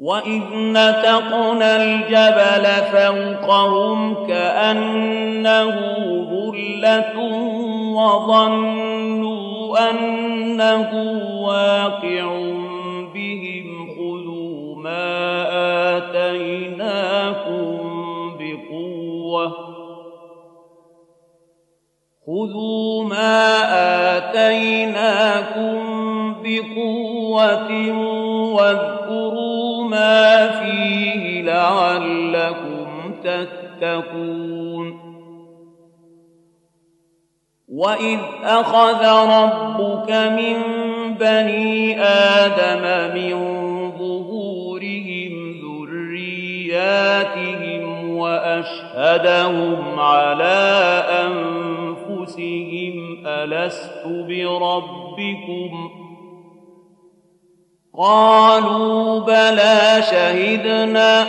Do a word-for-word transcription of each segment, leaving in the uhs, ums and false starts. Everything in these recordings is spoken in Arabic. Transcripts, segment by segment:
وَإِذْ نَتَقْنَا الْجَبَلَ فَوْقَهُمْ كَأَنَّهُ ظُلَّةٌ وَظَنُّوا أَنَّهُ وَاقِعٌ بِهِمْ خُذُوا مَا آتَيْنَاكُمْ بِقُوَّةٍ خُذُوا مَا آتَيْنَاكُمْ بِقُوَّةٍ وَاذْكُرُوا مَا فِيهِ لَعَلَّكُمْ تَتَّقُونَ وَإِذْ أَخَذَ رَبُّكَ مِنْ بَنِي آدَمَ مِنْ ظُهُورِهِمْ ذُرِّيَّاتِهِمْ وَأَشْهَدَهُمْ عَلَى أَنفُسِهِمْ أَلَسْتُ بِرَبِّكُمْ ۖ قالوا بلى شهدنا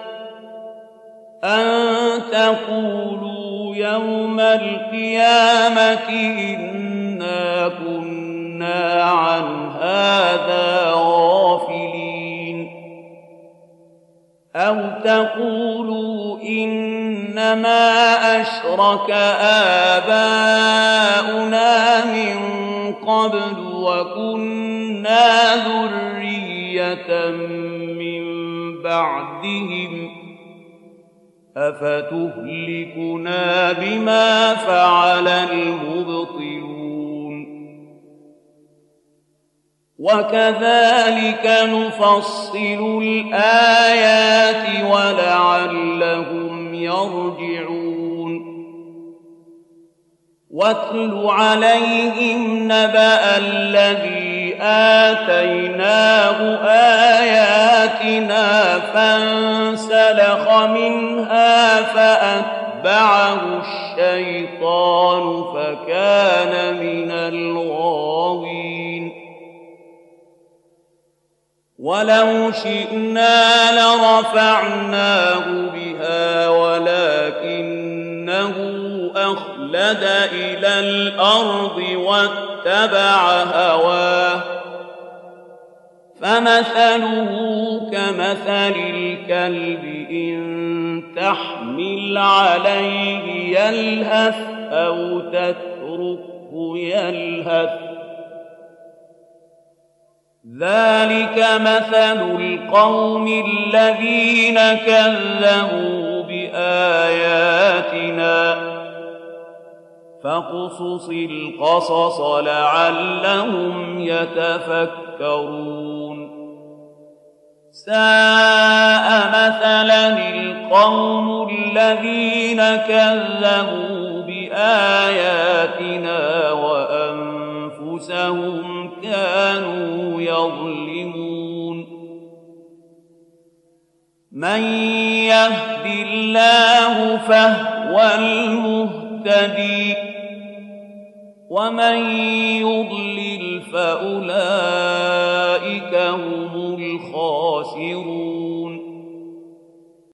أن تقولوا يوم القيامة إنا كنا عن هذا غافلين أو تقولوا إنما أشرك آباؤنا من قبل وكنا ذرية من بعدهم أفتهلكنا بما فعل المبطلون وكذلك نفصل الآيات ولعلهم يرجعون واتل عليهم نبأ الذي آتيناه آياتنا فانسلخ منها فأتبعه الشيطان فكان من الغاوين ولو شئنا لرفعناه بها ولكنه أخلد إلى الأرض واتبع هواه فمثله كمثل الكلب إن تحمل عليه يلهث أو تتركه يلهث ذلك مثل القوم الذين كذبوا بآياتنا فاقصص القصص لعلهم يتفكرون ساء مثلا القوم الذين كذبوا بآياتنا وأنفسهم كانوا يظلمون من يهد الله فهو المهتدي ومن يضلل فأولئك هم الخاسرون